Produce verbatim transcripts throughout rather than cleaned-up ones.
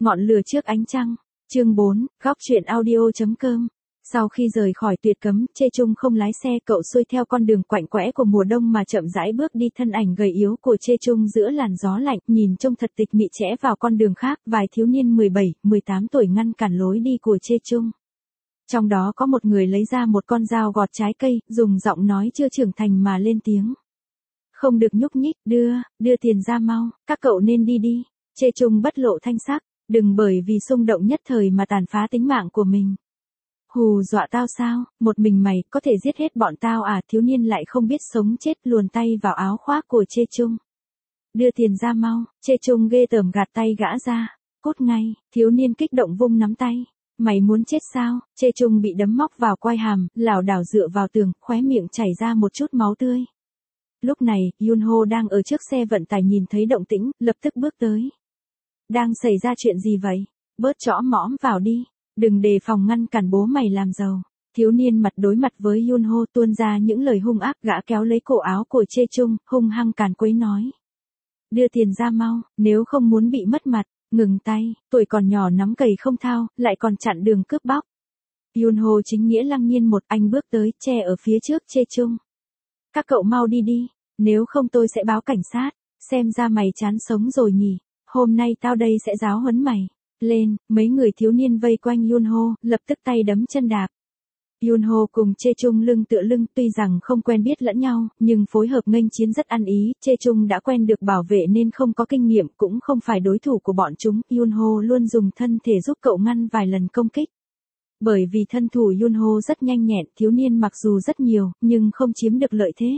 Ngọn lửa trước ánh trăng. Chương bốn, góc truyện audio.com. Sau khi rời khỏi tuyệt cấm, Chê Trung không lái xe, cậu xuôi theo con đường quạnh quẽ của mùa đông mà chậm rãi bước đi. Thân ảnh gầy yếu của Chê Trung giữa làn gió lạnh, nhìn trông thật tịch mị rẽ vào con đường khác. Vài thiếu niên mười bảy, mười tám tuổi ngăn cản lối đi của Chê Trung. Trong đó có một người lấy ra một con dao gọt trái cây, dùng giọng nói chưa trưởng thành mà lên tiếng. Không được nhúc nhích, đưa, đưa tiền ra mau, các cậu nên đi đi. Chê Trung bất lộ thanh sắc, đừng bởi vì xung động nhất thời mà tàn phá tính mạng của mình. Hù dọa tao sao, một mình mày có thể giết hết bọn tao à? Thiếu niên lại không biết sống chết, luồn tay vào áo khoác của Chê Trung. Đưa tiền ra mau. Chê Trung ghê tởm gạt tay gã ra. Cút ngay. Thiếu niên kích động vung nắm tay. Mày muốn chết sao? Chê Trung bị đấm móc vào quai hàm, lảo đảo dựa vào tường, khóe miệng chảy ra một chút máu tươi. Lúc này, Yunho đang ở trước xe vận tải nhìn thấy động tĩnh, lập tức bước tới. Đang xảy ra chuyện gì vậy? Bớt chõ mõm vào đi. Đừng đề phòng ngăn cản bố mày làm giàu. Thiếu niên mặt đối mặt với Yunho tuôn ra những lời hung ác. Gã kéo lấy cổ áo của Chê Trung, hung hăng càn quấy nói. Đưa tiền ra mau, nếu không muốn bị mất mặt. Ngừng tay, tuổi còn nhỏ nắm cày không thao, lại còn chặn đường cướp bóc. Yunho chính nghĩa lăng nhiên một anh bước tới, che ở phía trước Chê Trung. Các cậu mau đi đi, nếu không tôi sẽ báo cảnh sát. Xem ra mày chán sống rồi nhỉ, hôm nay tao đây sẽ giáo huấn mày. Lên, mấy người thiếu niên vây quanh Yunho, lập tức tay đấm chân đạp. Yunho cùng Chê Trung lưng tựa lưng, tuy rằng không quen biết lẫn nhau, nhưng phối hợp nghênh chiến rất ăn ý. Chê Trung đã quen được bảo vệ nên không có kinh nghiệm, cũng không phải đối thủ của bọn chúng. Yunho luôn dùng thân thể giúp cậu ngăn vài lần công kích. Bởi vì thân thủ Yunho rất nhanh nhẹn, thiếu niên mặc dù rất nhiều, nhưng không chiếm được lợi thế.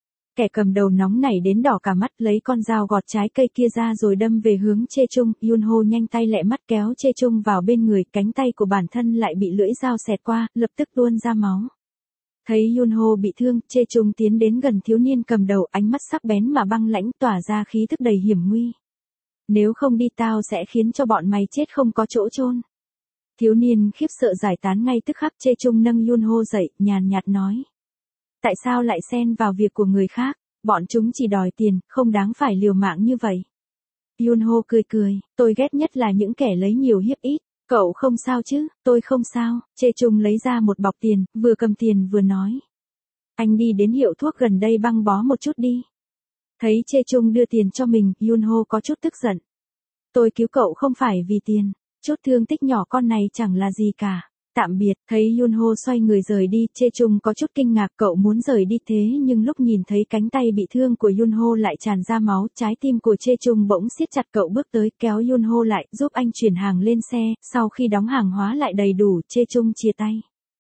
Kẻ cầm đầu nóng nảy đến đỏ cả mắt, lấy con dao gọt trái cây kia ra rồi đâm về hướng Chê Trung. Yunho nhanh tay lẹ mắt kéo Chê Trung vào bên người, cánh tay của bản thân lại bị lưỡi dao xẹt qua, lập tức tuôn ra máu. Thấy Yunho bị thương, Chê Trung tiến đến gần thiếu niên cầm đầu, ánh mắt sắc bén mà băng lãnh, tỏa ra khí tức đầy hiểm nguy. Nếu không đi tao sẽ khiến cho bọn mày chết không có chỗ chôn. Thiếu niên khiếp sợ giải tán ngay tức khắc. Chê Trung nâng Yunho dậy, nhàn nhạt nói. Tại sao lại xen vào việc của người khác, bọn chúng chỉ đòi tiền, không đáng phải liều mạng như vậy. Yunho cười cười, tôi ghét nhất là những kẻ lấy nhiều hiếp ít, cậu không sao chứ? Tôi không sao. Chê Trung lấy ra một bọc tiền, vừa cầm tiền vừa nói. Anh đi đến hiệu thuốc gần đây băng bó một chút đi. Thấy Chê Trung đưa tiền cho mình, Yunho có chút tức giận. Tôi cứu cậu không phải vì tiền, chút thương tích nhỏ con này chẳng là gì cả. Tạm biệt. Thấy Yunho xoay người rời đi, Chê Trung có chút kinh ngạc. Cậu muốn rời đi thế nhưng lúc nhìn thấy cánh tay bị thương của Yunho lại tràn ra máu, trái tim của Chê Trung bỗng siết chặt. Cậu bước tới, kéo Yunho lại, giúp anh chuyển hàng lên xe. Sau khi đóng hàng hóa lại đầy đủ, Chê Trung chia tay.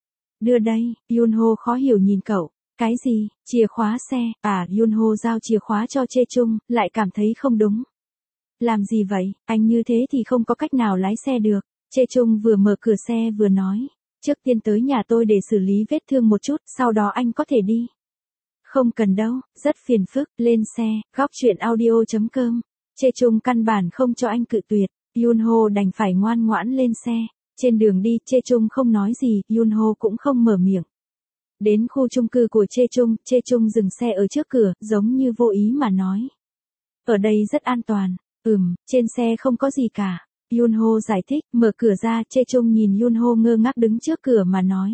Đưa đây. Yunho khó hiểu nhìn cậu. Cái gì? Chìa khóa xe? À, Yunho giao chìa khóa cho Chê Trung, lại cảm thấy không đúng. Làm gì vậy? Anh như thế thì không có cách nào lái xe được. Chê Trung vừa mở cửa xe vừa nói. Trước tiên tới nhà tôi để xử lý vết thương một chút, sau đó anh có thể đi. Không cần đâu, rất phiền phức. Lên xe. Góc truyện audio.com. Chê Trung căn bản không cho anh cự tuyệt. Yunho đành phải ngoan ngoãn lên xe. Trên đường đi, Chê Trung không nói gì, Yunho cũng không mở miệng. Đến khu chung cư của Chê Trung, Chê Trung dừng xe ở trước cửa, giống như vô ý mà nói. Ở đây rất an toàn. Ừm, trên xe không có gì cả. Yunho giải thích, mở cửa ra. Chê Trung nhìn Yunho ngơ ngác đứng trước cửa mà nói.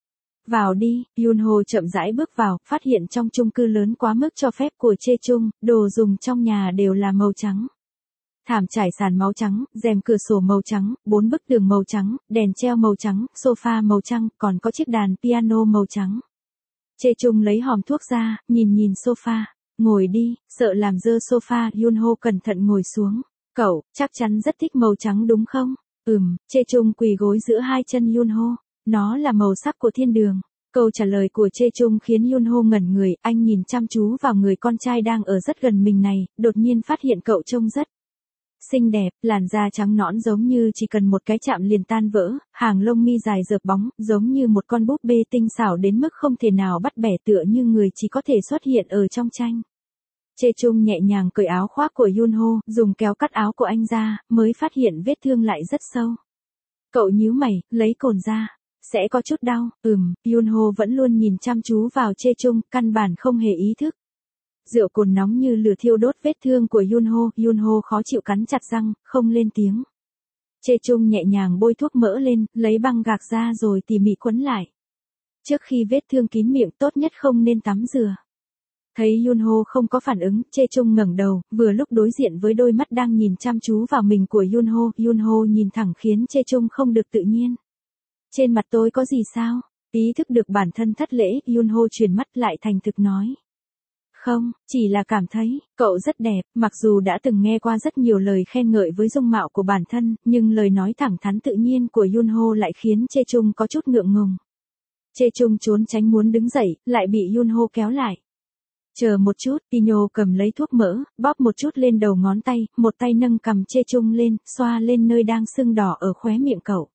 Vào đi. Yunho chậm rãi bước vào, phát hiện trong chung cư lớn quá mức cho phép của Chê Trung, đồ dùng trong nhà đều là màu trắng. Thảm trải sàn màu trắng, rèm cửa sổ màu trắng, bốn bức tường màu trắng, đèn treo màu trắng, sofa màu trắng, còn có chiếc đàn piano màu trắng. Chê Trung lấy hòm thuốc ra, nhìn nhìn sofa. Ngồi đi, sợ làm dơ sofa. Yunho cẩn thận ngồi xuống. Cậu, chắc chắn rất thích màu trắng đúng không? Ừm. Chê Trung quỳ gối giữa hai chân Yunho. Nó là màu sắc của thiên đường. Câu trả lời của Chê Trung khiến Yunho ngẩn người, anh nhìn chăm chú vào người con trai đang ở rất gần mình này, đột nhiên phát hiện cậu trông rất xinh đẹp, làn da trắng nõn giống như chỉ cần một cái chạm liền tan vỡ, hàng lông mi dài rợp bóng, giống như một con búp bê tinh xảo đến mức không thể nào bắt bẻ, tựa như người chỉ có thể xuất hiện ở trong tranh. Chê Trung nhẹ nhàng cởi áo khoác của Yunho, dùng kéo cắt áo của anh ra, mới phát hiện vết thương lại rất sâu. Cậu nhíu mày, lấy cồn ra. Sẽ có chút đau. Ừm. Yunho vẫn luôn nhìn chăm chú vào Chê Trung, căn bản không hề ý thức. Rượu cồn nóng như lửa thiêu đốt vết thương của Yunho. Yunho khó chịu cắn chặt răng, không lên tiếng. Chê Chung nhẹ nhàng bôi thuốc mỡ lên, lấy băng gạc ra rồi tỉ mỉ quấn lại. Trước khi vết thương kín miệng tốt nhất không nên tắm rửa. Thấy Yunho không có phản ứng, Chê Chung ngẩng đầu, vừa lúc đối diện với đôi mắt đang nhìn chăm chú vào mình của Yunho. Yunho nhìn thẳng khiến Chê Chung không được tự nhiên. Trên mặt tôi có gì sao? Ý thức được bản thân thất lễ, Yunho chuyển mắt lại thành thực nói. Không, chỉ là cảm thấy, cậu rất đẹp, mặc dù đã từng nghe qua rất nhiều lời khen ngợi với dung mạo của bản thân, nhưng lời nói thẳng thắn tự nhiên của Yunho lại khiến Chê Chung có chút ngượng ngùng. Chê Chung trốn tránh muốn đứng dậy, lại bị Yunho kéo lại. Chờ một chút, Pino cầm lấy thuốc mỡ, bóp một chút lên đầu ngón tay, một tay nâng cầm Chê Chung lên, xoa lên nơi đang sưng đỏ ở khóe miệng cậu.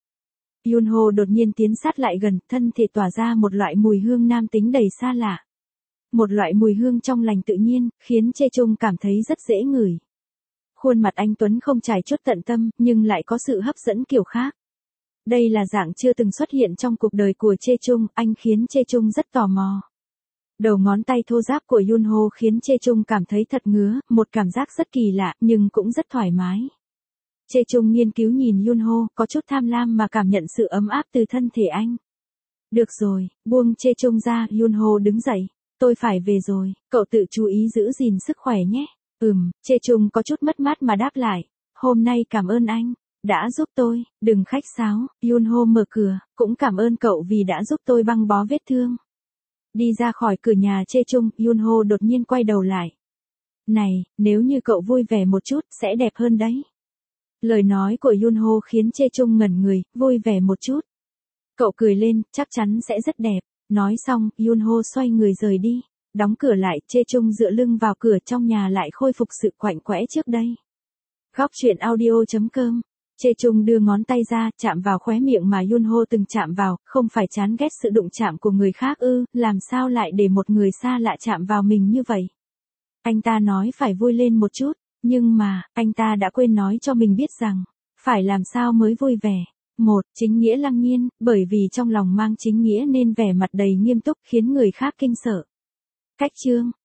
Yunho đột nhiên tiến sát lại gần, thân thể tỏa ra một loại mùi hương nam tính đầy xa lạ. Một loại mùi hương trong lành tự nhiên, khiến Chê Chung cảm thấy rất dễ ngửi. Khuôn mặt anh Tuấn không trải chút tận tâm, nhưng lại có sự hấp dẫn kiểu khác. Đây là dạng chưa từng xuất hiện trong cuộc đời của Chê Chung, anh khiến Chê Chung rất tò mò. Đầu ngón tay thô ráp của Yunho khiến Chê Chung cảm thấy thật ngứa, một cảm giác rất kỳ lạ, nhưng cũng rất thoải mái. Chê Chung nghiên cứu nhìn Yunho, có chút tham lam mà cảm nhận sự ấm áp từ thân thể anh. Được rồi, buông Chê Chung ra, Yunho đứng dậy. Tôi phải về rồi, cậu tự chú ý giữ gìn sức khỏe nhé. Ừm, Chê Chung có chút mất mát mà đáp lại. Hôm nay cảm ơn anh, đã giúp tôi, đừng khách sáo. Yunho mở cửa, cũng cảm ơn cậu vì đã giúp tôi băng bó vết thương. Đi ra khỏi cửa nhà Chê Chung, Yunho đột nhiên quay đầu lại. Này, nếu như cậu vui vẻ một chút, sẽ đẹp hơn đấy. Lời nói của Yunho khiến Chê Chung ngẩn người, vui vẻ một chút. Cậu cười lên, chắc chắn sẽ rất đẹp. Nói xong, Yunho xoay người rời đi. Đóng cửa lại, Chê Chung dựa lưng vào cửa, trong nhà lại khôi phục sự quạnh quẽ trước đây. Góc truyện audio chấm com. Chê Chung đưa ngón tay ra, chạm vào khóe miệng mà Yunho từng chạm vào, không phải chán ghét sự đụng chạm của người khác ư, làm sao lại để một người xa lạ chạm vào mình như vậy. Anh ta nói phải vui lên một chút, nhưng mà, anh ta đã quên nói cho mình biết rằng, phải làm sao mới vui vẻ. Một, chính nghĩa lăng nhiên, bởi vì trong lòng mang chính nghĩa nên vẻ mặt đầy nghiêm túc khiến người khác kinh sợ. Cách chương